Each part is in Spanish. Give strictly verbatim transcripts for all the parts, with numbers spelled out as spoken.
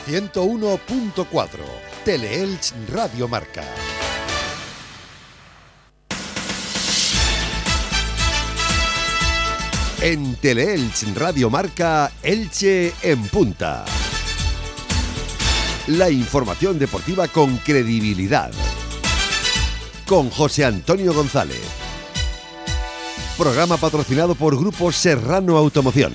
ciento uno punto cuatro, Teleelch Radio Marca. En Teleelch Radio Marca, Elche en punta. La información deportiva con credibilidad. Con José Antonio González. Programa patrocinado por Grupo Serrano Automoción.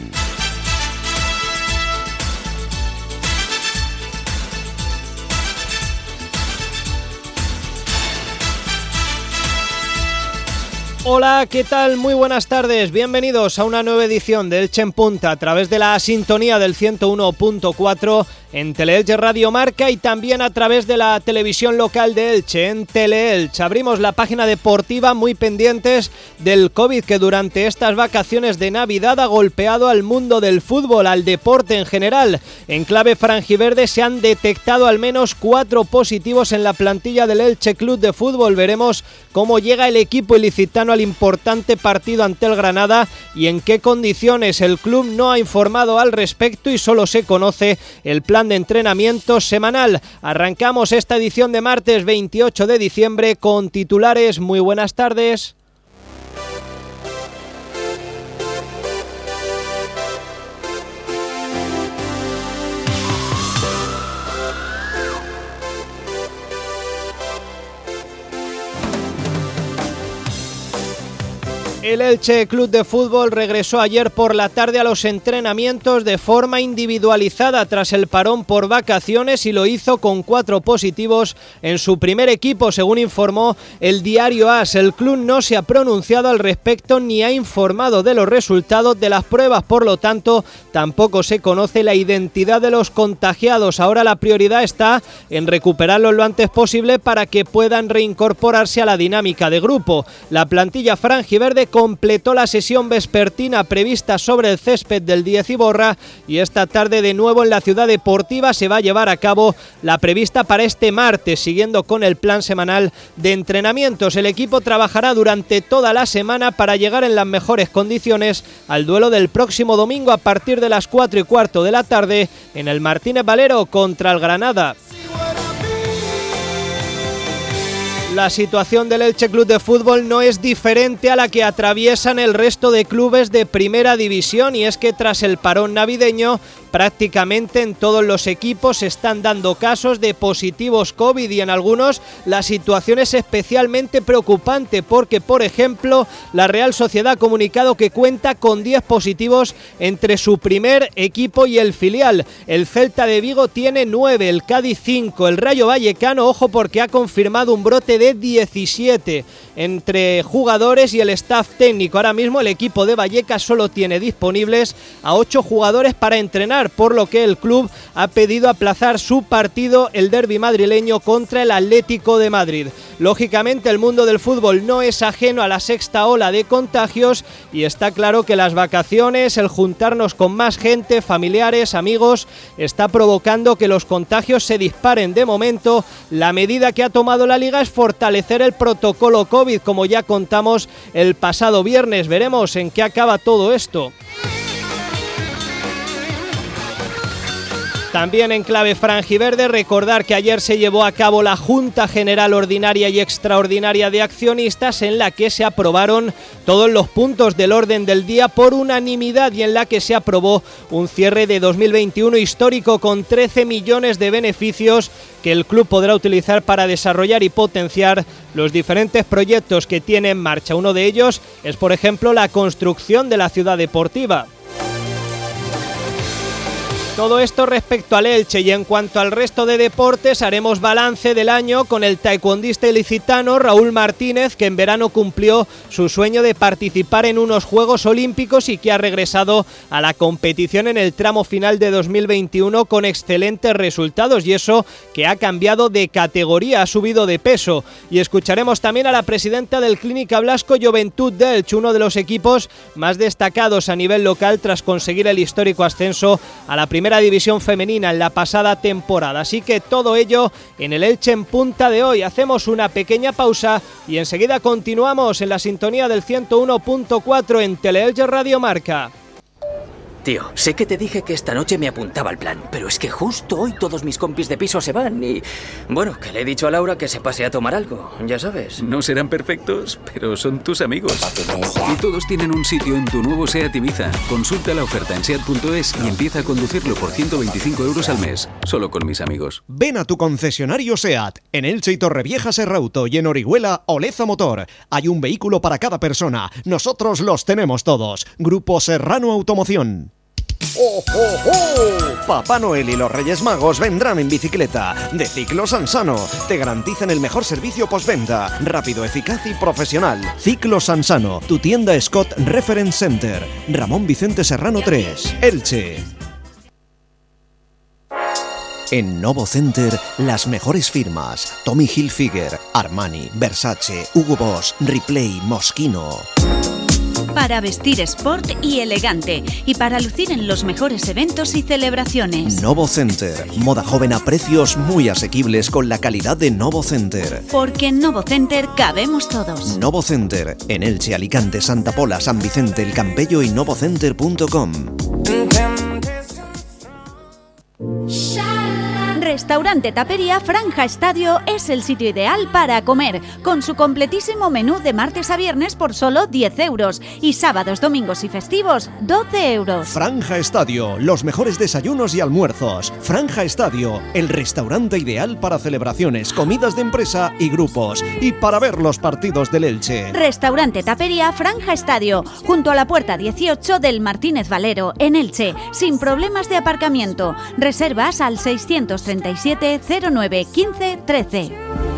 Hola, ¿qué tal? Muy buenas tardes, bienvenidos a una nueva edición de Elche en Punta a través de la sintonía del ciento uno punto cuatro en Teleelch Radio Marca y también a través de la televisión local de Elche, en Teleelch. Abrimos la página deportiva muy pendientes del COVID que durante estas vacaciones de Navidad ha golpeado al mundo del fútbol, al deporte en general. En clave franjiverde se han detectado al menos cuatro positivos en la plantilla del Elche Club de Fútbol. Veremos cómo llega el equipo ilicitano al importante partido ante el Granada y en qué condiciones. El club no ha informado al respecto y solo se conoce el plan de entrenamiento semanal. Arrancamos esta edición de martes veintiocho de diciembre con titulares. Muy buenas tardes. El Elche Club de Fútbol regresó ayer por la tarde a los entrenamientos de forma individualizada tras el parón por vacaciones y lo hizo con cuatro positivos en su primer equipo, según informó el diario AS. El club no se ha pronunciado al respecto ni ha informado de los resultados de las pruebas, por lo tanto tampoco se conoce la identidad de los contagiados. Ahora la prioridad está en recuperarlos lo antes posible para que puedan reincorporarse a la dinámica de grupo. La plantilla franjiverde completó la sesión vespertina prevista sobre el césped del Díez Iborra y esta tarde de nuevo en la Ciudad Deportiva se va a llevar a cabo la prevista para este martes, siguiendo con el plan semanal de entrenamientos. El equipo trabajará durante toda la semana para llegar en las mejores condiciones al duelo del próximo domingo a partir de las cuatro y cuarto de la tarde en el Martínez Valero contra el Granada. La situación del Elche Club de Fútbol no es diferente a la que atraviesan el resto de clubes de primera división, y es que tras el parón navideño prácticamente en todos los equipos se están dando casos de positivos COVID y en algunos la situación es especialmente preocupante porque, por ejemplo, la Real Sociedad ha comunicado que cuenta con diez positivos entre su primer equipo y el filial. El Celta de Vigo tiene nueve, el Cádiz cinco, el Rayo Vallecano, ojo porque ha confirmado un brote de diecisiete entre jugadores y el staff técnico. Ahora mismo el equipo de Vallecas solo tiene disponibles a ocho jugadores para entrenar, por lo que el club ha pedido aplazar su partido, el derbi madrileño contra el Atlético de Madrid. Lógicamente el mundo del fútbol no es ajeno a la sexta ola de contagios y está claro que las vacaciones, el juntarnos con más gente, familiares, amigos, está provocando que los contagios se disparen. De momento, la medida que ha tomado la Liga es fortalecer el protocolo COVID, como ya contamos el pasado viernes. Veremos en qué acaba todo esto. También en clave franjiverde, recordar que ayer se llevó a cabo la Junta General Ordinaria y Extraordinaria de Accionistas, en la que se aprobaron todos los puntos del orden del día por unanimidad y en la que se aprobó un cierre de dos mil veintiuno histórico con trece millones de beneficios que el club podrá utilizar para desarrollar y potenciar los diferentes proyectos que tiene en marcha. Uno de ellos es, por ejemplo, la construcción de la ciudad deportiva. Todo esto respecto al Elche, y en cuanto al resto de deportes haremos balance del año con el taekwondista ilicitano Raúl Martínez, que en verano cumplió su sueño de participar en unos Juegos Olímpicos y que ha regresado a la competición en el tramo final de dos mil veintiuno con excelentes resultados, y eso que ha cambiado de categoría, ha subido de peso. Y escucharemos también a la presidenta del Clínica Blasco Joventut de Elche, uno de los equipos más destacados a nivel local tras conseguir el histórico ascenso a la primera división femenina en la pasada temporada. Así que todo ello en el Elche en Punta de hoy. Hacemos una pequeña pausa y enseguida continuamos en la sintonía del ciento uno punto cuatro en Teleelch Radio Marca. Tío, sé que te dije que esta noche me apuntaba al plan, pero es que justo hoy todos mis compis de piso se van y... Bueno, que le he dicho a Laura que se pase a tomar algo, ya sabes. No serán perfectos, pero son tus amigos. Y todos tienen un sitio en tu nuevo SEAT Ibiza. Consulta la oferta en seat punto es y empieza a conducirlo por ciento veinticinco euros al mes, solo con mis amigos. Ven a tu concesionario SEAT, en Elche y Torrevieja Serrauto y en Orihuela Oleza Motor. Hay un vehículo para cada persona, nosotros los tenemos todos. Grupo Serrano Automoción. ¡Oh, oh, oh! Papá Noel y los Reyes Magos vendrán en bicicleta. De Ciclos Sansano. Te garantizan el mejor servicio postventa. Rápido, eficaz y profesional. Ciclos Sansano. Tu tienda Scott Reference Center. Ramón Vicente Serrano tres. Elche. En Novo Center, las mejores firmas. Tommy Hilfiger, Armani, Versace, Hugo Boss, Ripley, Moschino. Para vestir sport y elegante y para lucir en los mejores eventos y celebraciones. Novo Center, moda joven a precios muy asequibles con la calidad de Novo Center. Porque en Novo Center cabemos todos. Novo Center, en Elche, Alicante, Santa Pola, San Vicente, El Campello y novocenter punto com. Restaurante Tapería Franja Estadio es el sitio ideal para comer, con su completísimo menú de martes a viernes por solo diez euros y sábados, domingos y festivos doce euros. Franja Estadio, los mejores desayunos y almuerzos. Franja Estadio, el restaurante ideal para celebraciones, comidas de empresa y grupos, y para ver los partidos del Elche. Restaurante Tapería Franja Estadio, junto a la puerta dieciocho del Martínez Valero, en Elche, sin problemas de aparcamiento. Reservas al seiscientos treinta y siete cero nueve quince trece.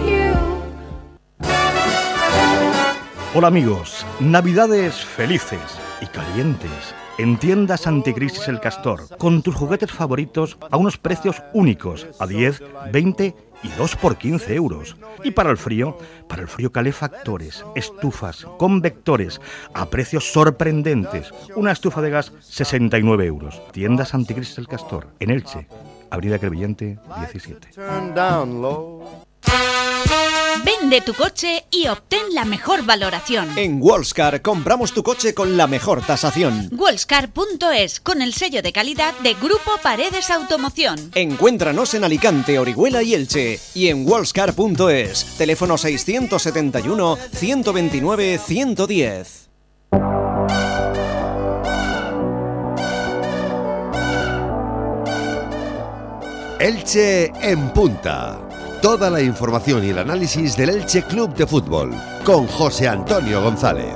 Hola amigos, navidades felices y calientes en Tiendas Anticrisis El Castor, con tus juguetes favoritos a unos precios únicos, a diez, veinte y dos por quince euros. Y para el frío, para el frío calefactores, estufas, convectores, a precios sorprendentes. Una estufa de gas, sesenta y nueve euros. Tiendas Anticrisis El Castor, en Elche, Avenida Crevillente diecisiete. Vende tu coche y obtén la mejor valoración. En Wallscar compramos tu coche con la mejor tasación. Wallscar punto es, con el sello de calidad de Grupo Paredes Automoción. Encuéntranos en Alicante, Orihuela y Elche. Y en Wallscar punto es, teléfono seiscientos setenta y uno, ciento veintinueve, ciento diez. Elche en punta. Toda la información y el análisis del Elche Club de Fútbol con José Antonio González.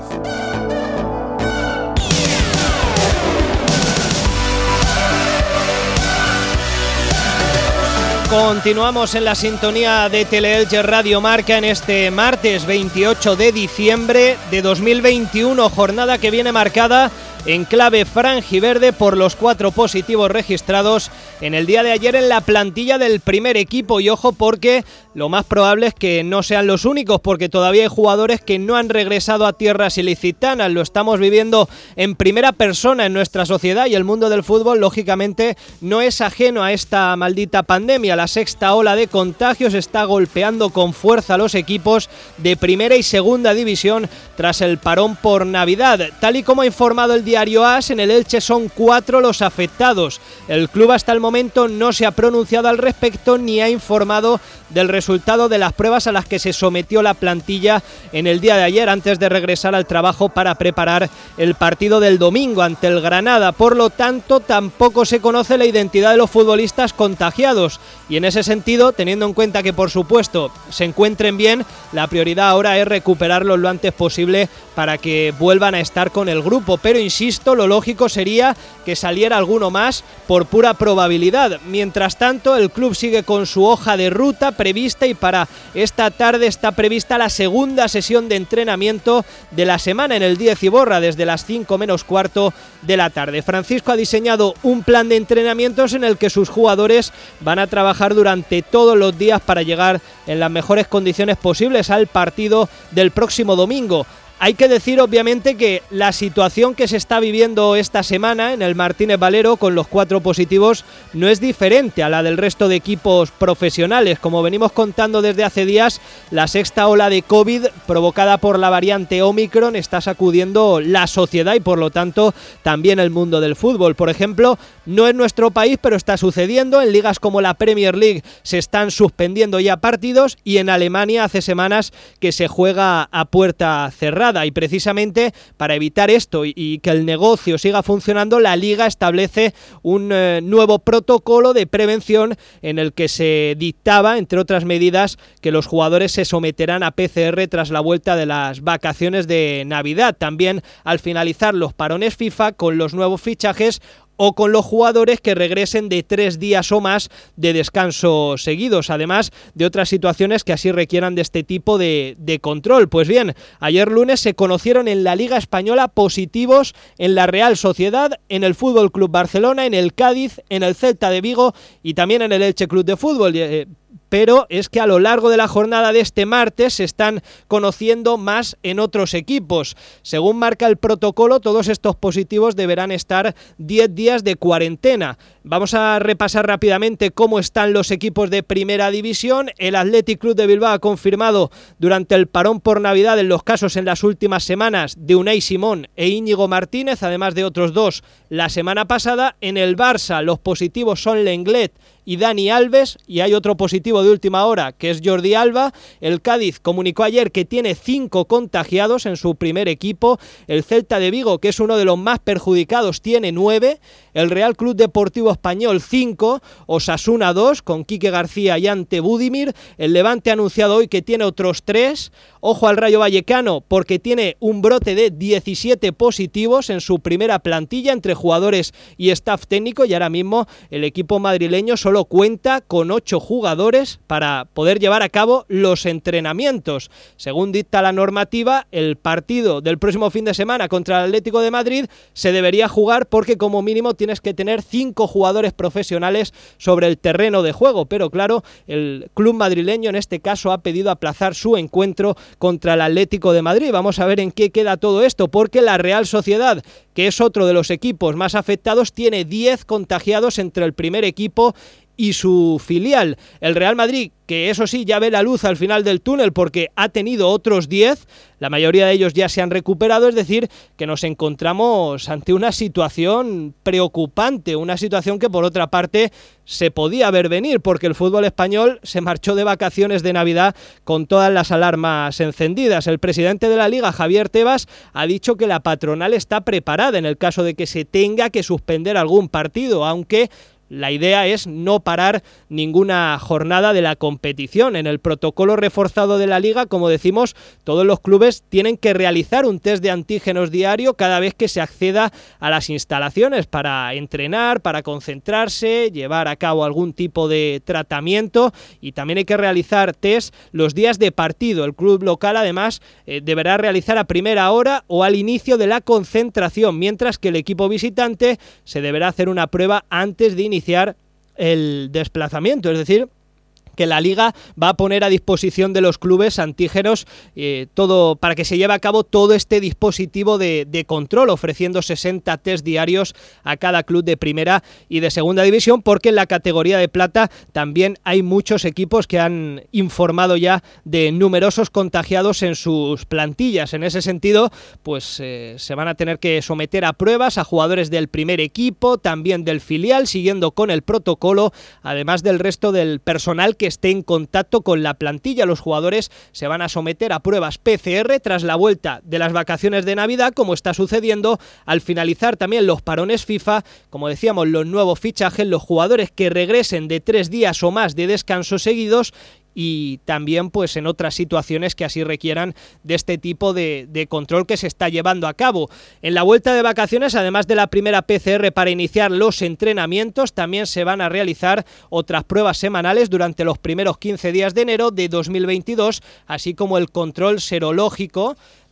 Continuamos en la sintonía de Teleelche Radio Marca en este martes veintiocho de diciembre de dos mil veintiuno, jornada que viene marcada en clave franjiverde por los cuatro positivos registrados en el día de ayer en la plantilla del primer equipo. Y ojo, porque lo más probable es que no sean los únicos, porque todavía hay jugadores que no han regresado a tierras ilicitanas. Lo estamos viviendo en primera persona en nuestra sociedad, y el mundo del fútbol lógicamente no es ajeno a esta maldita pandemia. La sexta ola de contagios está golpeando con fuerza a los equipos de primera y segunda división tras el parón por Navidad. Tal y como ha informado el diario AS, en el Elche son cuatro los afectados. El club hasta el momento no se ha pronunciado al respecto ni ha informado del resultado de las pruebas a las que se sometió la plantilla en el día de ayer antes de regresar al trabajo para preparar el partido del domingo ante el Granada. Por lo tanto, tampoco se conoce la identidad de los futbolistas contagiados, y en ese sentido, teniendo en cuenta que por supuesto se encuentren bien, la prioridad ahora es recuperarlos lo antes posible para que vuelvan a estar con el grupo. Pero insisto, lo lógico sería que saliera alguno más por pura probabilidad. Mientras tanto, el club sigue con su hoja de ruta prevista, y para esta tarde está prevista la segunda sesión de entrenamiento de la semana en el Díez y Borra desde las cinco menos cuarto de la tarde. Francisco ha diseñado un plan de entrenamientos en el que sus jugadores van a trabajar durante todos los días para llegar en las mejores condiciones posibles al partido del próximo domingo. Hay que decir obviamente que la situación que se está viviendo esta semana en el Martínez Valero con los cuatro positivos no es diferente a la del resto de equipos profesionales. Como venimos contando desde hace días, la sexta ola de COVID provocada por la variante Omicron está sacudiendo la sociedad y por lo tanto también el mundo del fútbol. Por ejemplo, no en nuestro país, pero está sucediendo. En ligas como la Premier League se están suspendiendo ya partidos y en Alemania hace semanas que se juega a puerta cerrada. Y precisamente para evitar esto y, y que el negocio siga funcionando, la Liga establece un eh, nuevo protocolo de prevención en el que se dictaba, entre otras medidas, que los jugadores se someterán a P C R tras la vuelta de las vacaciones de Navidad. También al finalizar los parones FIFA con los nuevos fichajes o con los jugadores que regresen de tres días o más de descanso seguidos, además de otras situaciones que así requieran de este tipo de, de control. Pues bien, ayer lunes se conocieron en la Liga Española positivos en la Real Sociedad, en el F C Barcelona, en el Cádiz, en el Celta de Vigo y también en el Elche Club de Fútbol. Eh, pero es que a lo largo de la jornada de este martes se están conociendo más en otros equipos. Según marca el protocolo, todos estos positivos deberán estar diez días de cuarentena. Vamos a repasar rápidamente cómo están los equipos de Primera División. El Athletic Club de Bilbao ha confirmado durante el parón por Navidad en los casos en las últimas semanas de Unai Simón e Íñigo Martínez, además de otros dos la semana pasada. En el Barça los positivos son Lenglet y Dani Alves, y hay otro positivo de última hora que es Jordi Alba. El Cádiz comunicó ayer que tiene cinco contagiados en su primer equipo. El Celta de Vigo, que es uno de los más perjudicados, tiene nueve. El Real Club Deportivo Español cinco, Osasuna dos con Quique García y Ante Budimir. El Levante ha anunciado hoy que tiene otros tres. Ojo al Rayo Vallecano porque tiene un brote de diecisiete positivos en su primera plantilla entre jugadores y staff técnico, y ahora mismo el equipo madrileño solo cuenta con ocho jugadores para poder llevar a cabo los entrenamientos. Según dicta la normativa, el partido del próximo fin de semana contra el Atlético de Madrid se debería jugar porque como mínimo tienes que tener cinco jugadores profesionales sobre el terreno de juego, pero claro, el club madrileño en este caso ha pedido aplazar su encuentro contra el Atlético de Madrid. Vamos a ver en qué queda todo esto, porque la Real Sociedad, que es otro de los equipos más afectados, tiene diez contagiados entre el primer equipo y su filial. El Real Madrid, que eso sí ya ve la luz al final del túnel porque ha tenido otros diez, la mayoría de ellos ya se han recuperado, es decir, que nos encontramos ante una situación preocupante, una situación que por otra parte se podía ver venir porque el fútbol español se marchó de vacaciones de Navidad con todas las alarmas encendidas. El presidente de la Liga, Javier Tebas, ha dicho que la patronal está preparada en el caso de que se tenga que suspender algún partido, aunque la idea es no parar ninguna jornada de la competición. En el protocolo reforzado de la Liga, como decimos, todos los clubes tienen que realizar un test de antígenos diario cada vez que se acceda a las instalaciones para entrenar, para concentrarse, llevar a cabo algún tipo de tratamiento, y también hay que realizar test los días de partido. El club local además eh, deberá realizar a primera hora o al inicio de la concentración, mientras que el equipo visitante se deberá hacer una prueba antes de iniciar iniciar el desplazamiento, es decir, que la Liga va a poner a disposición de los clubes antígenos eh, todo para que se lleve a cabo todo este dispositivo de, de control, ofreciendo sesenta test diarios a cada club de primera y de segunda división, porque en la categoría de plata también hay muchos equipos que han informado ya de numerosos contagiados en sus plantillas. En ese sentido, pues eh, se van a tener que someter a pruebas a jugadores del primer equipo, también del filial, siguiendo con el protocolo, además del resto del personal que esté en contacto con la plantilla. Los jugadores se van a someter a pruebas P C R tras la vuelta de las vacaciones de Navidad, como está sucediendo al finalizar también los parones FIFA. Como decíamos, los nuevos fichajes, los jugadores que regresen de tres días o más de descanso seguidos, y también pues en otras situaciones que así requieran de este tipo de, de control que se está llevando a cabo. En la vuelta de vacaciones, además de la primera P C R para iniciar los entrenamientos, también se van a realizar otras pruebas semanales durante los primeros quince días de enero de dos mil veintidós, así como el control serológico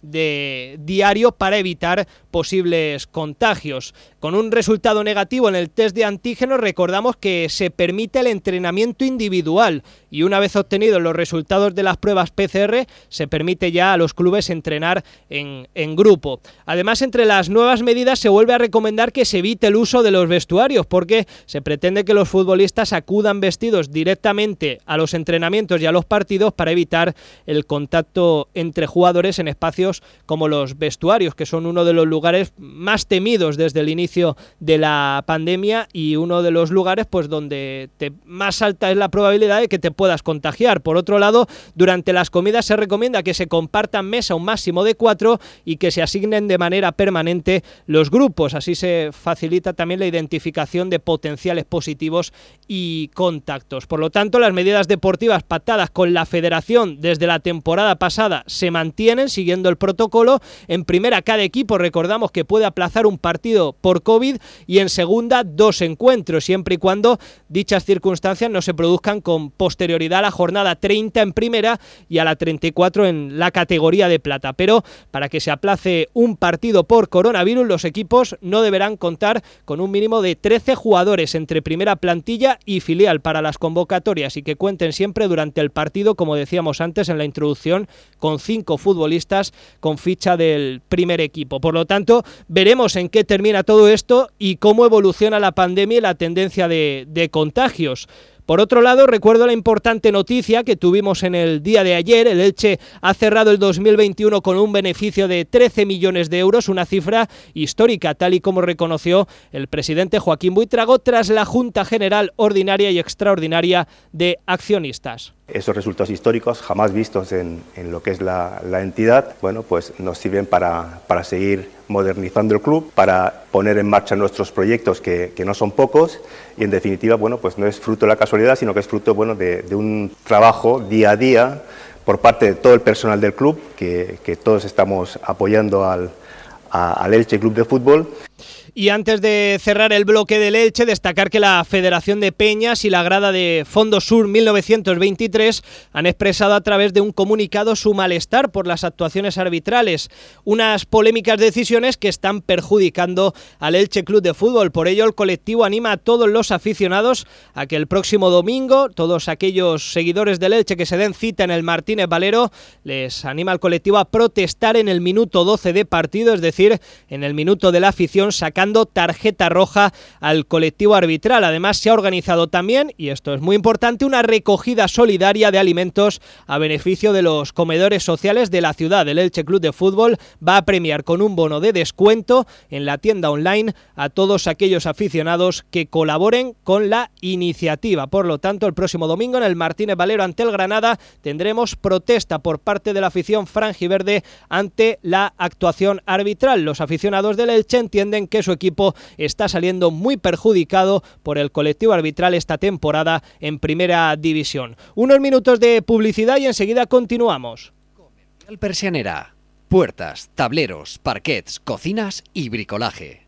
de diario para evitar posibles contagios. Con un resultado negativo en el test de antígenos, recordamos que se permite el entrenamiento individual y una vez obtenidos los resultados de las pruebas P C R se permite ya a los clubes entrenar en, en grupo. Además, entre las nuevas medidas se vuelve a recomendar que se evite el uso de los vestuarios porque se pretende que los futbolistas acudan vestidos directamente a los entrenamientos y a los partidos para evitar el contacto entre jugadores en espacios como los vestuarios, que son uno de los lugares más temidos desde el inicio de la pandemia y uno de los lugares pues donde te, más alta es la probabilidad de que te puedas contagiar. Por otro lado, durante las comidas se recomienda que se compartan mesa un máximo de cuatro y que se asignen de manera permanente los grupos. Así se facilita también la identificación de potenciales positivos y contactos. Por lo tanto, las medidas deportivas pactadas con la Federación desde la temporada pasada se mantienen siguiendo el protocolo. En primera, cada equipo, recordamos que puede aplazar un partido por COVID y en segunda, dos encuentros, siempre y cuando dichas circunstancias no se produzcan con posterioridad a la jornada treinta en primera y a la treinta y cuatro en la categoría de plata. Pero para que se aplace un partido por coronavirus, los equipos no deberán contar con un mínimo de trece jugadores entre primera plantilla y filial para las convocatorias y que cuenten siempre durante el partido, como decíamos antes en la introducción, con cinco futbolistas con ficha del primer equipo. Por lo tanto, veremos en qué termina todo esto y cómo evoluciona la pandemia y la tendencia de, de contagios. Por otro lado, recuerdo la importante noticia que tuvimos en el día de ayer. El Elche ha cerrado el dos mil veintiuno con un beneficio de trece millones de euros, una cifra histórica, tal y como reconoció el presidente Joaquín Buitrago tras la Junta General Ordinaria y Extraordinaria de Accionistas. Esos resultados históricos jamás vistos en, en lo que es la, la entidad, bueno, pues nos sirven para, para seguir modernizando el club, para poner en marcha nuestros proyectos que, que no son pocos y en definitiva, bueno, pues no es fruto de la casualidad, sino que es fruto, bueno, de, de un trabajo día a día por parte de todo el personal del club, que, que todos estamos apoyando al, a, al Elche Club de Fútbol. Y antes de cerrar el bloque del Elche, destacar que la Federación de Peñas y la grada de Fondo Sur mil novecientos veintitrés han expresado a través de un comunicado su malestar por las actuaciones arbitrales, unas polémicas decisiones que están perjudicando al Elche Club de Fútbol. Por ello, el colectivo anima a todos los aficionados a que el próximo domingo, todos aquellos seguidores del Elche que se den cita en el Martínez Valero, les anima al colectivo a protestar en el minuto doce de partido, es decir, en el minuto de la afición, sacando tarjeta roja al colectivo arbitral. Además, se ha organizado también, y esto es muy importante, una recogida solidaria de alimentos a beneficio de los comedores sociales de la ciudad. El Elche Club de Fútbol va a premiar con un bono de descuento en la tienda online a todos aquellos aficionados que colaboren con la iniciativa. Por lo tanto, el próximo domingo en el Martínez Valero ante el Granada tendremos protesta por parte de la afición franjiverde ante la actuación arbitral. Los aficionados del Elche entienden que su equipo está saliendo muy perjudicado por el colectivo arbitral esta temporada en Primera División. Unos minutos de publicidad y enseguida continuamos. Comercial Persianera. Puertas, tableros, parquets, cocinas y bricolaje.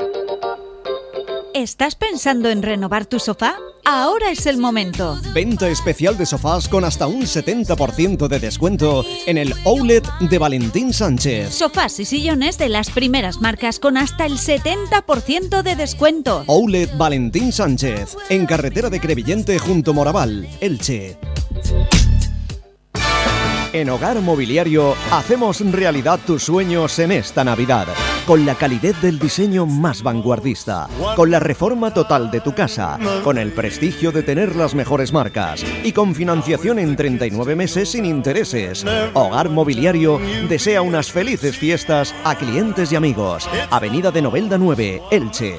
¿Estás pensando en renovar tu sofá? Ahora es el momento. Venta especial de sofás con hasta un setenta por ciento de descuento en el Outlet de Valentín Sánchez. Sofás y sillones de las primeras marcas con hasta el setenta por ciento de descuento. Outlet Valentín Sánchez, en carretera de Crevillente junto Moraval, Elche. En Hogar Mobiliario hacemos realidad tus sueños en esta Navidad, con la calidez del diseño más vanguardista, con la reforma total de tu casa, con el prestigio de tener las mejores marcas y con financiación en treinta y nueve meses sin intereses. Hogar Mobiliario desea unas felices fiestas a clientes y amigos. Avenida de Novelda nueve, Elche.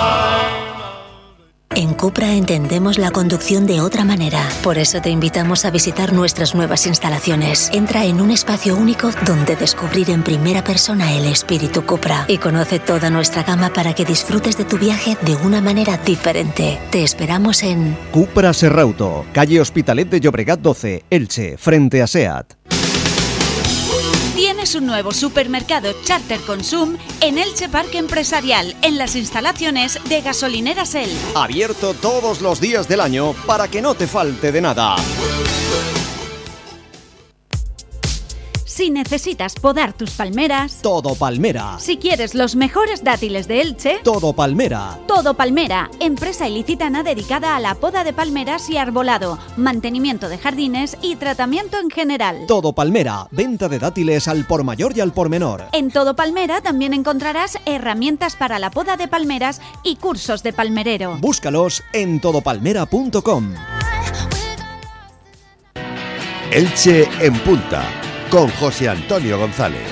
En Cupra entendemos la conducción de otra manera. Por eso te invitamos a visitar nuestras nuevas instalaciones. Entra en un espacio único donde descubrir en primera persona el espíritu Cupra y conoce toda nuestra gama para que disfrutes de tu viaje de una manera diferente. Te esperamos en Cupra Serrauto, calle Hospitalet de Llobregat doce, Elche, frente a SEAT. Tienes un nuevo supermercado Charter Consum en Elche Parque Empresarial, en las instalaciones de Gasolineras El. Abierto todos los días del año para que no te falte de nada. Si necesitas podar tus palmeras, Todo Palmera. si quieres los mejores dátiles de Elche, Todo Palmera. Todo Palmera, empresa ilicitana dedicada a la poda de palmeras y arbolado, mantenimiento de jardines y tratamiento en general. Todo Palmera. Venta de dátiles al por mayor y al por menor. En Todo Palmera también encontrarás herramientas para la poda de palmeras y cursos de palmerero. Búscalos en todo palmera punto com. Elche en Punta, con José Antonio González.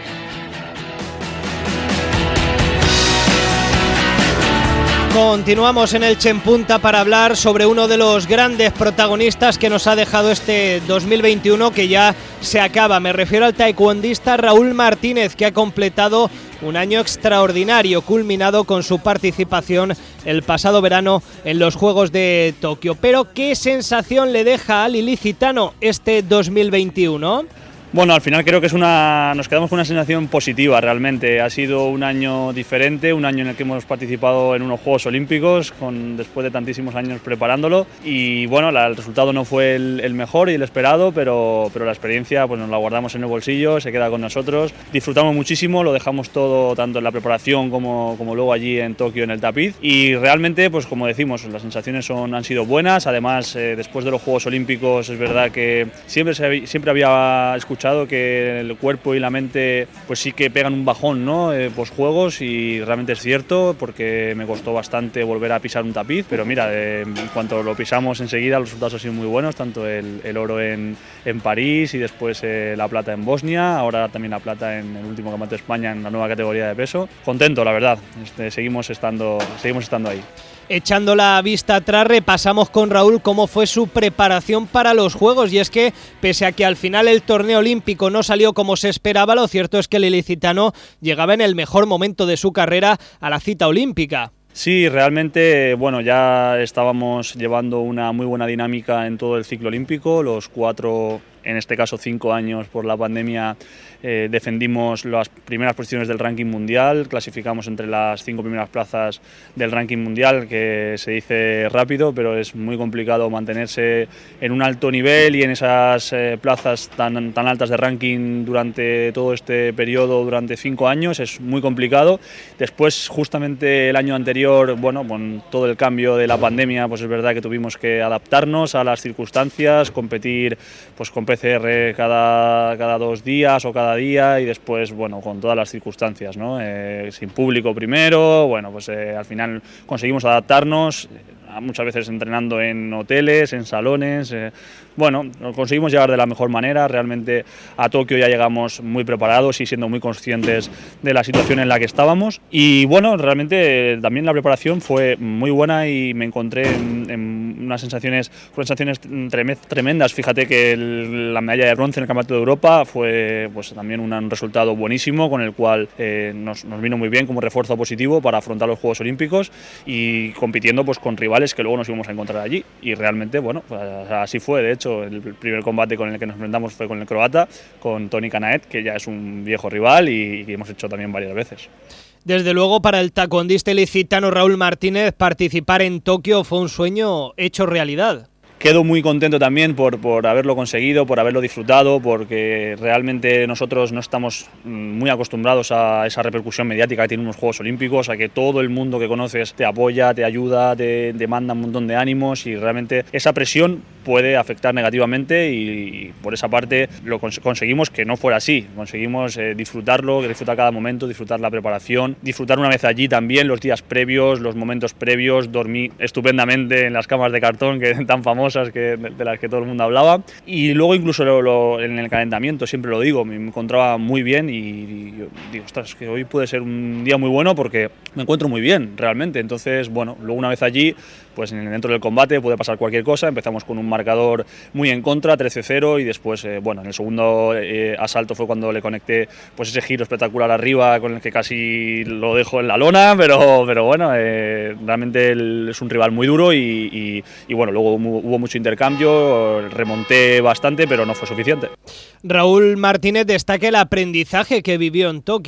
Continuamos en Elche en Punta para hablar sobre uno de los grandes protagonistas que nos ha dejado este dos mil veintiuno que ya se acaba. Me refiero al taekwondista Raúl Martínez, que ha completado un año extraordinario, culminado con su participación el pasado verano en los Juegos de Tokio. Pero ¿qué sensación le deja al ilicitano este dos mil veintiuno? Bueno, al final creo que es una, nos quedamos con una sensación positiva realmente. Ha sido un año diferente, un año en el que hemos participado en unos Juegos Olímpicos, con, después de tantísimos años preparándolo. Y bueno, la, el resultado no fue el, el mejor y el esperado, pero, pero la experiencia pues nos la guardamos en el bolsillo, se queda con nosotros. Disfrutamos muchísimo, lo dejamos todo tanto en la preparación como, como luego allí en Tokio en el tapiz. Y realmente, pues como decimos, las sensaciones son, han sido buenas. Además, eh, después de los Juegos Olímpicos es verdad que siempre, se, siempre había escuchado que el cuerpo y la mente pues sí que pegan un bajón, ¿no? Eh, posjuegos, y realmente es cierto, porque me costó bastante volver a pisar un tapiz, pero mira, eh, en cuanto lo pisamos enseguida los resultados han sido muy buenos, tanto el, el oro en, en París y después eh, la plata en Bosnia, ahora también la plata en el último campeonato de España en la nueva categoría de peso. Contento, la verdad, este, seguimos estando, seguimos estando ahí. Echando la vista atrás, repasamos con Raúl cómo fue su preparación para los Juegos, y es que pese a que al final el torneo olímpico no salió como se esperaba, lo cierto es que el ilicitano llegaba en el mejor momento de su carrera a la cita olímpica. Sí, realmente, bueno, ya estábamos llevando una muy buena dinámica en todo el ciclo olímpico, los cuatro, en este caso cinco años por la pandemia. Eh, defendimos las primeras posiciones del ranking mundial, clasificamos entre las cinco primeras plazas del ranking mundial, que se dice rápido, pero es muy complicado mantenerse en un alto nivel y en esas eh, plazas tan, tan altas de ranking durante todo este periodo, durante cinco años, es muy complicado. Después, justamente el año anterior, bueno, con todo el cambio de la pandemia, pues es verdad que tuvimos que adaptarnos a las circunstancias, competir pues con P C R cada, cada dos días o cada día, y después, bueno, con todas las circunstancias, ¿no? Eh, sin público primero, bueno, pues eh, al final conseguimos adaptarnos, eh, muchas veces entrenando en hoteles, en salones, eh, bueno, conseguimos llegar de la mejor manera. Realmente a Tokio ya llegamos muy preparados y siendo muy conscientes de la situación en la que estábamos, y bueno, realmente eh, también la preparación fue muy buena y me encontré en, en unas sensaciones, sensaciones tremendas. Fíjate que el, la medalla de bronce en el Campeonato de Europa fue pues también un, un resultado buenísimo, con el cual eh, nos, nos vino muy bien como refuerzo positivo para afrontar los Juegos Olímpicos y compitiendo pues con rivales que luego nos íbamos a encontrar allí, y realmente, bueno, pues así fue. De hecho, el primer combate con el que nos enfrentamos fue con el croata, con Toni Kanaet, que ya es un viejo rival y que hemos hecho también varias veces. Desde luego, para el taekwondista ilicitano Raúl Martínez, participar en Tokio fue un sueño hecho realidad. Quedo muy contento también por, por haberlo conseguido, por haberlo disfrutado, porque realmente nosotros no estamos muy acostumbrados a esa repercusión mediática que tienen unos Juegos Olímpicos, a que todo el mundo que conoces te apoya, te ayuda, te, te manda un montón de ánimos, y realmente esa presión puede afectar negativamente, y, y por esa parte lo cons- conseguimos que no fuera así, conseguimos eh, disfrutarlo, disfrutar cada momento, disfrutar la preparación, disfrutar una vez allí también los días previos, los momentos previos. Dormí estupendamente en las camas de cartón que tan famosas que, de las que todo el mundo hablaba, y luego incluso lo, lo, en el calentamiento, siempre lo digo, me encontraba muy bien, y, y yo digo, ostras, que hoy puede ser un día muy bueno porque me encuentro muy bien realmente. Entonces, bueno, luego una vez allí, pues dentro del combate puede pasar cualquier cosa. Empezamos con un marcador muy en contra, trece cero, y después, eh, bueno, en el segundo eh, asalto fue cuando le conecté pues ese giro espectacular arriba con el que casi lo dejo en la lona, pero, pero bueno, eh, realmente él es un rival muy duro, y, y, y bueno, luego hubo mucho intercambio, remonté bastante, pero no fue suficiente. Raúl Martínez destaca el aprendizaje que vivió en Tokio.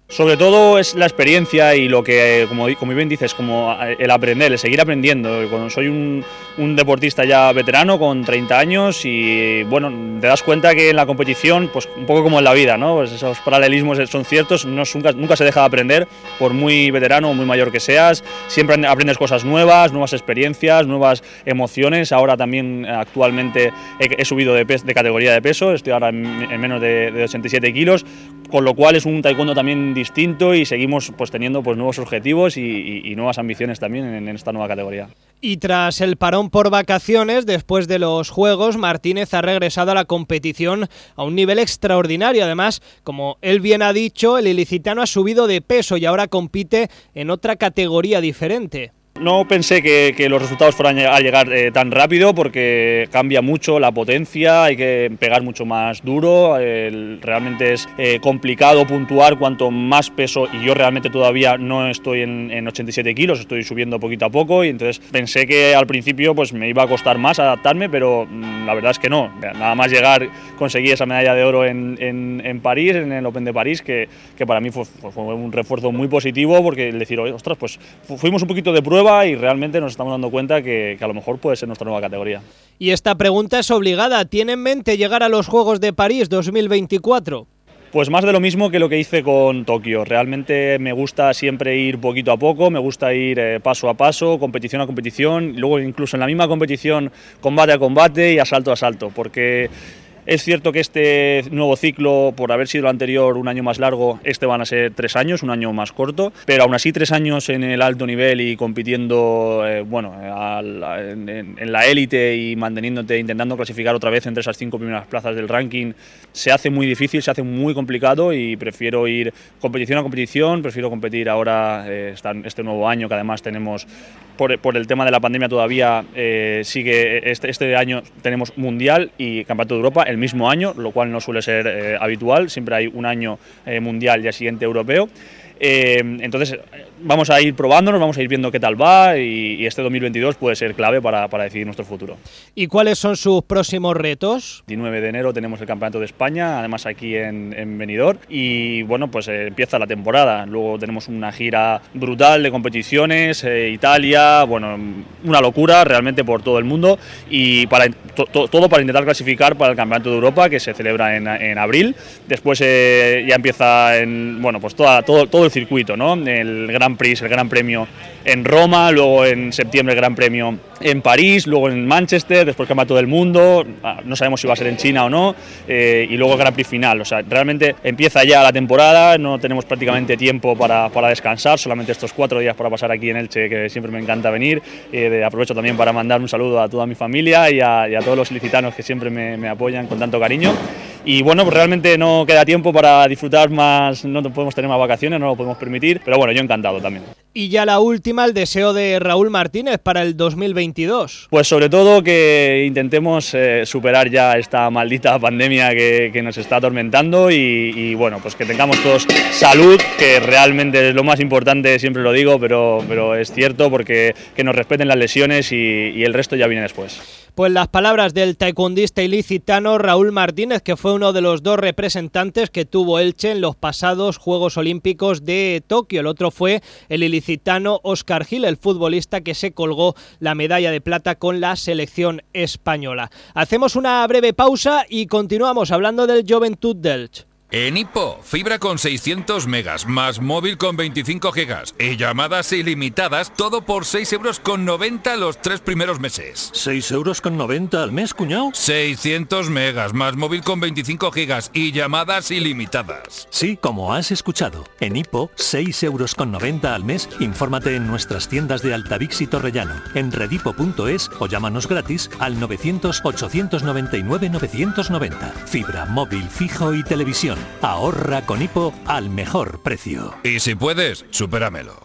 Sobre todo es la experiencia y lo que, como, como bien dices, como el aprender, el seguir aprendiendo. Cuando soy un, un deportista ya veterano con treinta años y bueno, te das cuenta que en la competición, pues un poco como en la vida, ¿no? Pues esos paralelismos son ciertos, no, nunca, nunca se deja de aprender, por muy veterano o muy mayor que seas, siempre aprendes cosas nuevas, nuevas experiencias, nuevas emociones. Ahora también actualmente he, he subido de, de categoría de peso, estoy ahora en, en menos de, de ochenta y siete kilos, con lo cual es un taekwondo también distinto y seguimos pues teniendo pues nuevos objetivos y, y, y nuevas ambiciones también en, en esta nueva categoría. Y tras el parón por vacaciones, después de los Juegos, Martínez ha regresado a la competición a un nivel extraordinario. Además, como él bien ha dicho, el ilicitano ha subido de peso y ahora compite en otra categoría diferente. No pensé que, que los resultados fueran a llegar eh, tan rápido porque cambia mucho la potencia, hay que pegar mucho más duro, eh, realmente es eh, complicado puntuar cuanto más peso, y yo realmente todavía no estoy en, en ochenta y siete kilos, estoy subiendo poquito a poco, y entonces pensé que al principio pues me iba a costar más adaptarme, pero mmm, la verdad es que no. Nada más llegar conseguí esa medalla de oro en, en, en París, en el Open de París, que, que para mí fue, fue un refuerzo muy positivo, porque el decir, ostras, pues fuimos un poquito de prueba y realmente nos estamos dando cuenta que, que a lo mejor puede ser nuestra nueva categoría. Y esta pregunta es obligada. ¿Tiene en mente llegar a los Juegos de París dos mil veinticuatro? Pues más de lo mismo que lo que hice con Tokio. Realmente me gusta siempre ir poquito a poco, me gusta ir eh, paso a paso, competición a competición, y luego incluso en la misma competición combate a combate y asalto a asalto, porque es cierto que este nuevo ciclo, por haber sido el anterior un año más largo, este van a ser tres años, un año más corto, pero aún así tres años en el alto nivel y compitiendo eh, bueno, al, en, en la élite y manteniéndote, intentando clasificar otra vez entre esas cinco primeras plazas del ranking, se hace muy difícil, se hace muy complicado, y prefiero ir competición a competición, prefiero competir ahora eh, este nuevo año, que además tenemos, por, por el tema de la pandemia todavía, eh, sigue este, este año tenemos Mundial y Campeonato de Europa el mismo año, lo cual no suele ser eh, habitual, siempre hay un año eh, mundial y al siguiente europeo. Eh, entonces vamos a ir probándonos, vamos a ir viendo qué tal va, y, y este dos mil veintidós puede ser clave para, para decidir nuestro futuro. ¿Y cuáles son sus próximos retos? veintinueve de enero tenemos el Campeonato de España, además aquí en, en Benidorm, y bueno, pues eh, empieza la temporada. Luego tenemos una gira brutal de competiciones, eh, Italia, bueno, una locura realmente por todo el mundo, y para to, to, todo para intentar clasificar para el Campeonato de Europa, que se celebra en, en abril. Después eh, ya empieza en, bueno, pues toda, todo, todo el circuito, ¿no? El Grand Prix, el Gran Premio en Roma, luego en septiembre el Gran Premio en París, luego en Manchester, después el Campeonato del Mundo, no sabemos si va a ser en China o no, eh, y luego el Gran Prix final. O sea, realmente empieza ya la temporada, no tenemos prácticamente tiempo para, para descansar, solamente estos cuatro días para pasar aquí en Elche, que siempre me encanta venir. Eh, aprovecho también para mandar un saludo a toda mi familia y a, y a todos los ilicitanos que siempre me, me apoyan con tanto cariño. Y bueno, pues realmente no queda tiempo para disfrutar más, no podemos tener más vacaciones, no lo podemos permitir, pero bueno, yo encantado también. Y ya la última, el deseo de Raúl Martínez para el dos mil veintidós. Pues sobre todo que intentemos eh, superar ya esta maldita pandemia que, que nos está atormentando, y, y bueno, pues que tengamos todos salud, que realmente es lo más importante, siempre lo digo, pero, pero es cierto, porque que nos respeten las lesiones y, y el resto ya viene después. Pues las palabras del taekwondista ilicitano Raúl Martínez, que fue uno de los dos representantes que tuvo Elche en los pasados Juegos Olímpicos de Tokio. El otro fue el ilicitano Óscar Gil, el futbolista que se colgó la medalla de plata con la selección española. Hacemos una breve pausa y continuamos hablando del Joventut d'Elche. En Hippo, fibra con seiscientos megas, más móvil con veinticinco gigas y llamadas ilimitadas, todo por seis euros con noventa los tres primeros meses. ¿seis euros con noventa al mes, cuñao? seiscientos megas, más móvil con veinticinco gigas y llamadas ilimitadas. Sí, como has escuchado. En Hippo, seis euros con noventa al mes. Infórmate en nuestras tiendas de Altavix y Torrellano, en redipo punto es, o llámanos gratis al novecientos, ochocientos noventa y nueve, novecientos noventa. Fibra, móvil, fijo y televisión. Ahorra con Hippo al mejor precio. Y si puedes, supéramelo.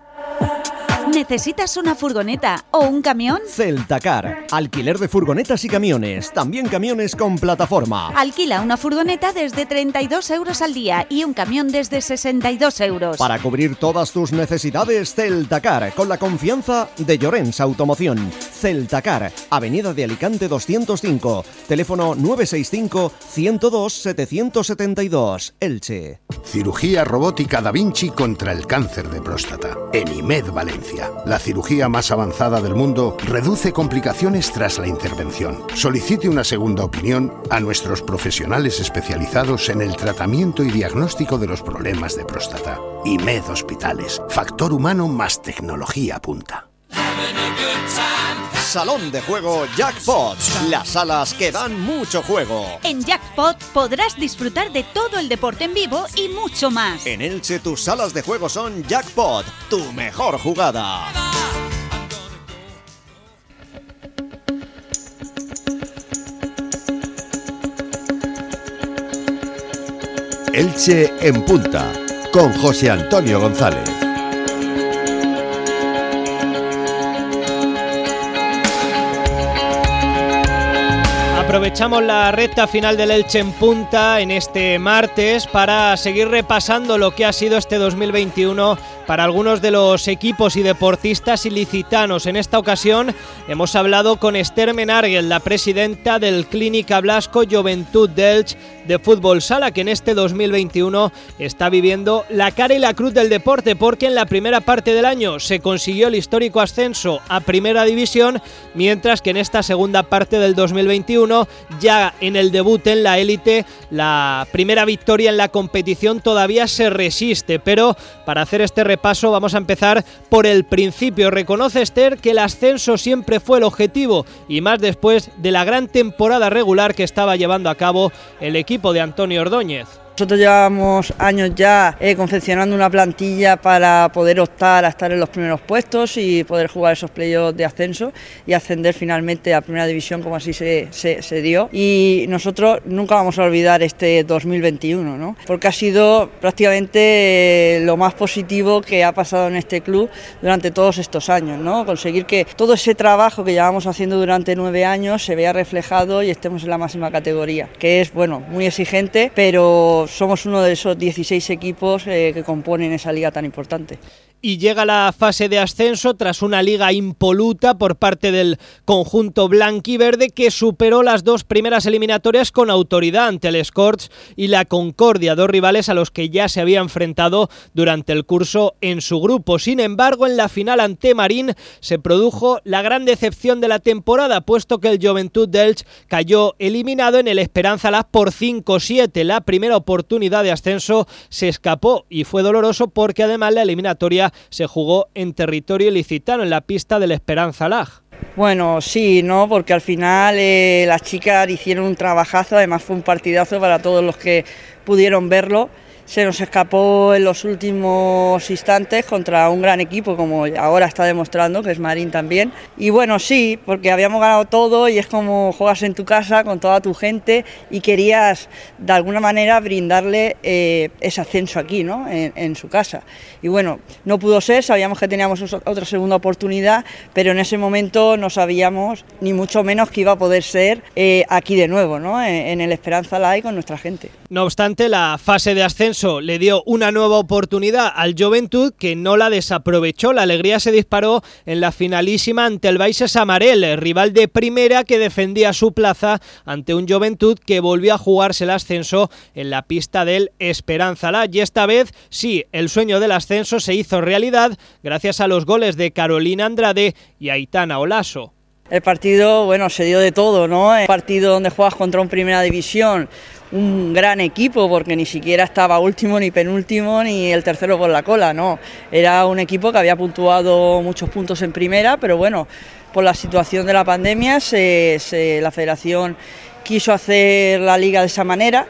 ¿Necesitas una furgoneta o un camión? Celtacar, alquiler de furgonetas y camiones, también camiones con plataforma. Alquila una furgoneta desde treinta y dos euros al día y un camión desde sesenta y dos euros. Para cubrir todas tus necesidades, Celtacar, con la confianza de Llorens Automoción. Celtacar, Avenida de Alicante doscientos cinco, teléfono nueve seis cinco, ciento dos, setecientos setenta y dos, Elche. Cirugía robótica Da Vinci contra el cáncer de próstata. En IMED Valencia. La cirugía más avanzada del mundo reduce complicaciones tras la intervención. Solicite una segunda opinión a nuestros profesionales especializados en el tratamiento y diagnóstico de los problemas de próstata. IMED Hospitales. Factor humano más tecnología punta. Salón de juego Jackpot, las salas que dan mucho juego. En Jackpot podrás disfrutar de todo el deporte en vivo y mucho más. En Elche tus salas de juego son Jackpot, tu mejor jugada. Elche en punta, con José Antonio González. Aprovechamos la recta final del Elche en punta en este martes para seguir repasando lo que ha sido este dos mil veintiuno para algunos de los equipos y deportistas ilicitanos. En esta ocasión hemos hablado con Esther Menarguel, la presidenta del Clínica Blasco Joventut d'Elche de Fútbol Sala, que en este dos mil veintiuno está viviendo la cara y la cruz del deporte, porque en la primera parte del año se consiguió el histórico ascenso a Primera División, mientras que en esta segunda parte del dos mil veintiuno, ya en el debut en la élite, la primera victoria en la competición todavía se resiste. Pero para hacer este repaso vamos a empezar por el principio. Reconoce Esther que el ascenso siempre fue el objetivo, y más después de la gran temporada regular que estaba llevando a cabo el equipo de Antonio Ordóñez. Nosotros llevamos años ya eh, confeccionando una plantilla para poder optar a estar en los primeros puestos y poder jugar esos playoffs de ascenso y ascender finalmente a Primera División, como así se, se, se dio. Y nosotros nunca vamos a olvidar este dos mil veintiuno, ¿no? Porque ha sido prácticamente eh, lo más positivo que ha pasado en este club durante todos estos años, ¿no? Conseguir que todo ese trabajo que llevamos haciendo durante nueve años se vea reflejado y estemos en la máxima categoría, que es, bueno, muy exigente, pero somos uno de esos dieciséis equipos eh, que componen esa liga tan importante. Y llega la fase de ascenso tras una liga impoluta por parte del conjunto blanquiverde, que superó las dos primeras eliminatorias con autoridad ante el Scorch y la Concordia, dos rivales a los que ya se había enfrentado durante el curso en su grupo. Sin embargo, en la final ante Marín se produjo la gran decepción de la temporada, puesto que el Joventut d'Elche cayó eliminado en el Esperanza Lab por cinco siete. La primera oportunidad de ascenso se escapó y fue doloroso, porque además la eliminatoria se jugó en territorio ilicitano, en la pista del Esperanza Lag. Bueno, sí, ¿no? Porque al final eh, las chicas hicieron un trabajazo, además fue un partidazo para todos los que pudieron verlo. Se nos escapó en los últimos instantes contra un gran equipo, como ahora está demostrando, que es Marín también. Y bueno, sí, porque habíamos ganado todo y es como juegas en tu casa con toda tu gente y querías de alguna manera brindarle eh, ese ascenso aquí, ¿no? En, en su casa. Y bueno, no pudo ser, sabíamos que teníamos otra segunda oportunidad, pero en ese momento no sabíamos ni mucho menos que iba a poder ser eh, aquí de nuevo, ¿no? En, en el Esperanza Lab con nuestra gente. No obstante, la fase de ascenso le dio una nueva oportunidad al Joventut, que no la desaprovechó. La alegría se disparó en la finalísima ante el Baixes Amarel, rival de primera que defendía su plaza ante un Joventut que volvió a jugarse el ascenso en la pista del Esperanza Lab. Y esta vez sí, el sueño del ascenso se hizo realidad gracias a los goles de Carolina Andrade y Aitana Olaso. El partido, bueno, se dio de todo, ¿no? El partido donde juegas contra un Primera División, un gran equipo, porque ni siquiera estaba último, ni penúltimo, ni el tercero por la cola, no. Era un equipo que había puntuado muchos puntos en primera, pero bueno, por la situación de la pandemia, se, se, la federación quiso hacer la liga de esa manera.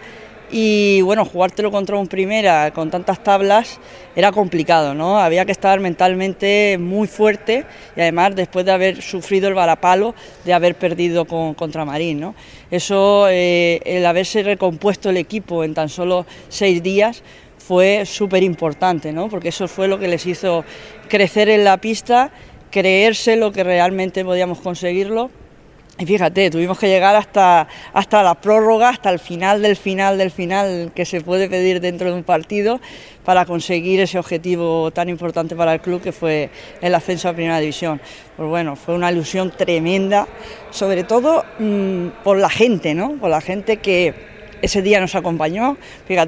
Y bueno, jugártelo contra un primera con tantas tablas era complicado, ¿no? Había que estar mentalmente muy fuerte y además después de haber sufrido el varapalo de haber perdido con, contra Marín, ¿no? Eso, eh, el haberse recompuesto el equipo en tan solo seis días fue súper importante, ¿no? Porque eso fue lo que les hizo crecer en la pista, creerse lo que realmente podíamos conseguirlo. Y fíjate, tuvimos que llegar hasta, hasta la prórroga, hasta el final del final del final que se puede pedir dentro de un partido para conseguir ese objetivo tan importante para el club, que fue el ascenso a Primera División. Pues bueno, fue una ilusión tremenda, sobre todo mmm, por la gente, ¿no? Por la gente que ese día nos acompañó. Fíjate,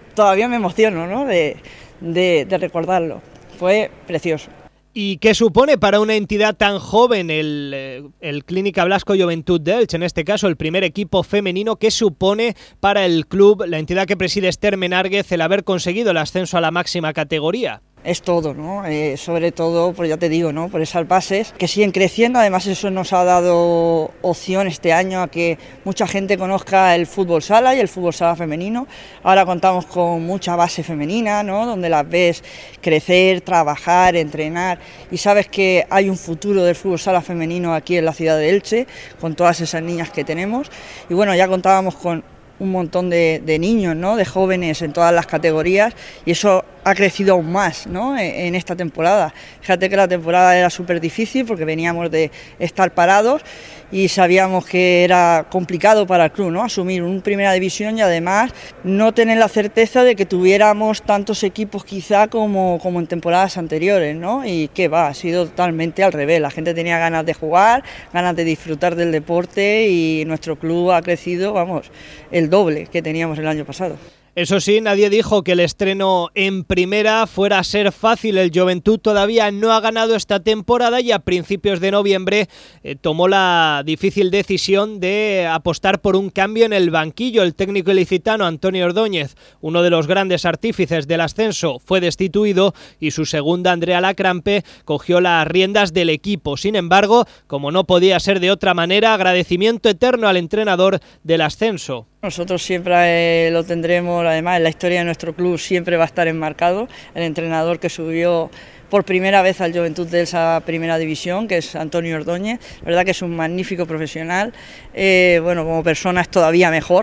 todavía me emociono, ¿no? de, de, de recordarlo. Fue precioso. ¿Y qué supone para una entidad tan joven el, el Clínica Blasco Joventut de Elche, en este caso el primer equipo femenino? ¿Qué supone para el club, la entidad que preside Esther Menárguez, el haber conseguido el ascenso a la máxima categoría? Es todo, ¿no? Eh, sobre todo, pues ya te digo, ¿no? Por esas bases que siguen creciendo. Además, eso nos ha dado opción este año a que mucha gente conozca el fútbol sala y el fútbol sala femenino. Ahora contamos con mucha base femenina, ¿no? Donde las ves crecer, trabajar, entrenar, y sabes que hay un futuro del fútbol sala femenino aquí en la ciudad de Elche, con todas esas niñas que tenemos. Y bueno, ya contábamos con un montón de, de niños, ¿no? De jóvenes en todas las categorías, y eso ha crecido aún más, ¿no? en, en esta temporada. Fíjate que la temporada era súper difícil porque veníamos de estar parados y sabíamos que era complicado para el club, ¿no? Asumir una primera división y además no tener la certeza de que tuviéramos tantos equipos quizá como, como en temporadas anteriores, ¿no? Y qué va, ha sido totalmente al revés. La gente tenía ganas de jugar, ganas de disfrutar del deporte, y nuestro club ha crecido, vamos, el doble que teníamos el año pasado. Eso sí, nadie dijo que el estreno en primera fuera a ser fácil. El Joventut todavía no ha ganado esta temporada y a principios de noviembre eh, tomó la difícil decisión de apostar por un cambio en el banquillo. El técnico ilicitano Antonio Ordóñez, uno de los grandes artífices del ascenso, fue destituido y su segunda, Andrea Lacrampe, cogió las riendas del equipo. Sin embargo, como no podía ser de otra manera, agradecimiento eterno al entrenador del ascenso. Nosotros siempre eh, lo tendremos, además en la historia de nuestro club siempre va a estar enmarcado el entrenador que subió por primera vez al Joventut de esa primera división, que es Antonio Ordóñez. La verdad que es un magnífico profesional, eh, bueno, como persona es todavía mejor.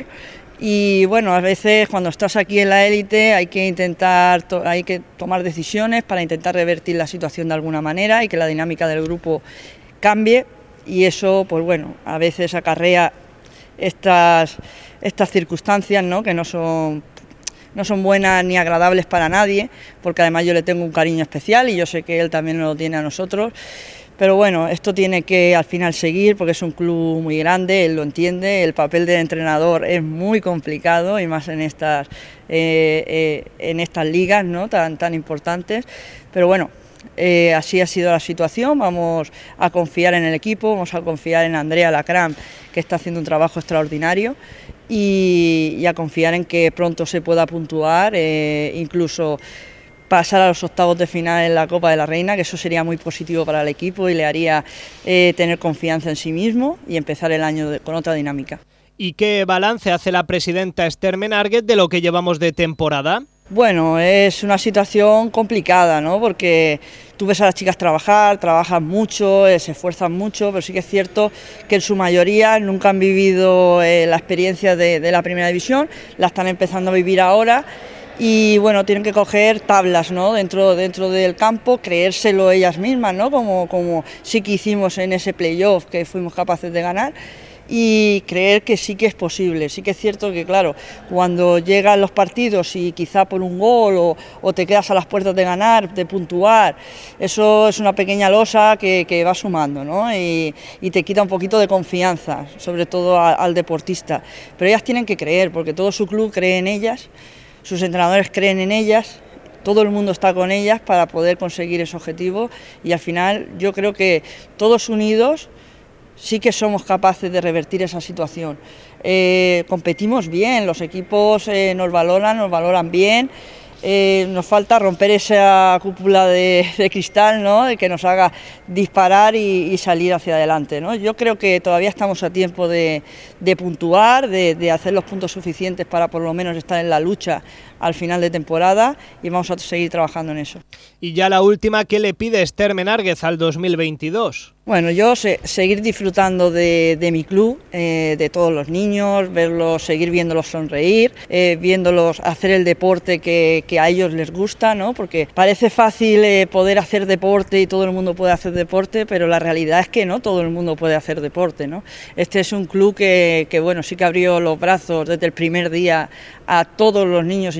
Y bueno, a veces cuando estás aquí en la élite hay que intentar, to- hay que tomar decisiones para intentar revertir la situación de alguna manera y que la dinámica del grupo cambie, y eso, pues bueno, a veces acarrea estas, estas circunstancias, ¿no? Que no son, no son buenas ni agradables para nadie, porque además yo le tengo un cariño especial y yo sé que él también lo tiene a nosotros. Pero bueno, esto tiene que al final seguir porque es un club muy grande, él lo entiende, el papel del entrenador es muy complicado y más en estas, eh, eh, en estas ligas, ¿no? tan, tan importantes, pero bueno, eh, así ha sido la situación. Vamos a confiar en el equipo, vamos a confiar en Andrea Lacrampe, que está haciendo un trabajo extraordinario, y, y a confiar en que pronto se pueda puntuar, eh, incluso pasar a los octavos de final en la Copa de la Reina, que eso sería muy positivo para el equipo y le haría eh, tener confianza en sí mismo y empezar el año de, con otra dinámica. ¿Y qué balance hace la presidenta Esther Menárguez de lo que llevamos de temporada? Bueno, es una situación complicada, ¿no? Porque tú ves a las chicas trabajar, trabajan mucho, eh, se esfuerzan mucho, pero sí que es cierto que en su mayoría nunca han vivido eh, la experiencia de, de la primera división, la están empezando a vivir ahora. Y bueno, tienen que coger tablas, ¿no? dentro, dentro del campo, creérselo ellas mismas, ¿no? como, como sí que hicimos en ese playoff que fuimos capaces de ganar, y creer que sí que es posible. Sí que es cierto que, claro, cuando llegan los partidos y quizá por un gol o, o te quedas a las puertas de ganar, de puntuar, eso es una pequeña losa que, que va sumando, ¿no? y, y te quita un poquito de confianza, sobre todo a, al deportista. Pero ellas tienen que creer, porque todo su club cree en ellas, sus entrenadores creen en ellas, todo el mundo está con ellas para poder conseguir ese objetivo, y al final yo creo que todos unidos sí que somos capaces de revertir esa situación. Eh, competimos bien, los equipos eh, nos valoran, nos valoran bien. Eh, nos falta romper esa cúpula de, de cristal, ¿no? De que nos haga disparar y, y salir hacia adelante, ¿no? Yo creo que todavía estamos a tiempo de, de puntuar, de, de hacer los puntos suficientes para por lo menos estar en la lucha al final de temporada, y vamos a seguir trabajando en eso. Y ya la última, ¿qué le pide Esther Menárguez al dos mil veintidós? Bueno, yo se, seguir disfrutando de, de mi club, eh, de todos los niños, verlos, seguir viéndolos sonreír, eh, viéndolos hacer el deporte que, que a ellos les gusta, ¿no? Porque parece fácil eh, poder hacer deporte y todo el mundo puede hacer deporte, pero la realidad es que no todo el mundo puede hacer deporte, ¿no? Este es un club que, que bueno, sí que abrió los brazos desde el primer día a todos los niños y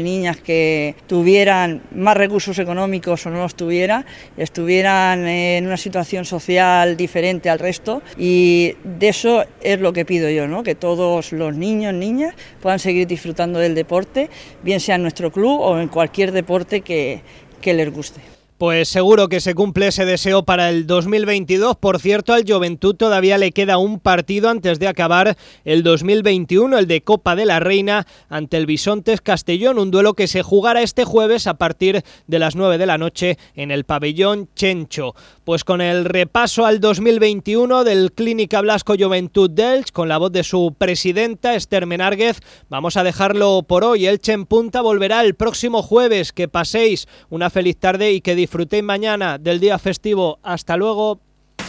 niñas que tuvieran más recursos económicos o no los tuvieran, estuvieran en una situación social diferente al resto, y de eso es lo que pido yo, ¿no? Que todos los niños, niñas puedan seguir disfrutando del deporte, bien sea en nuestro club o en cualquier deporte que, que les guste. Pues seguro que se cumple ese deseo para el dos mil veintidós. Por cierto, al Joventut todavía le queda un partido antes de acabar el dos mil veintiuno, el de Copa de la Reina ante el Bisontes Castellón, un duelo que se jugará este jueves a partir de las nueve de la noche en el pabellón Chencho. Pues con el repaso al dos mil veintiuno del Clínica Blasco Joventut d'Elx, con la voz de su presidenta Esther Menárguez, vamos a dejarlo por hoy. Elche en Punta volverá el próximo jueves. Que paséis una feliz tarde y que disfrutéis mañana del día festivo. Hasta luego.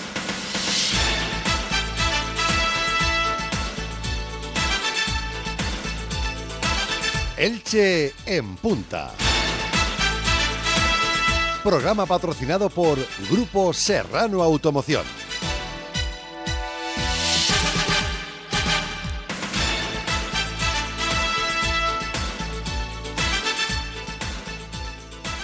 Elche en Punta. Programa patrocinado por Grupo Serrano Automoción.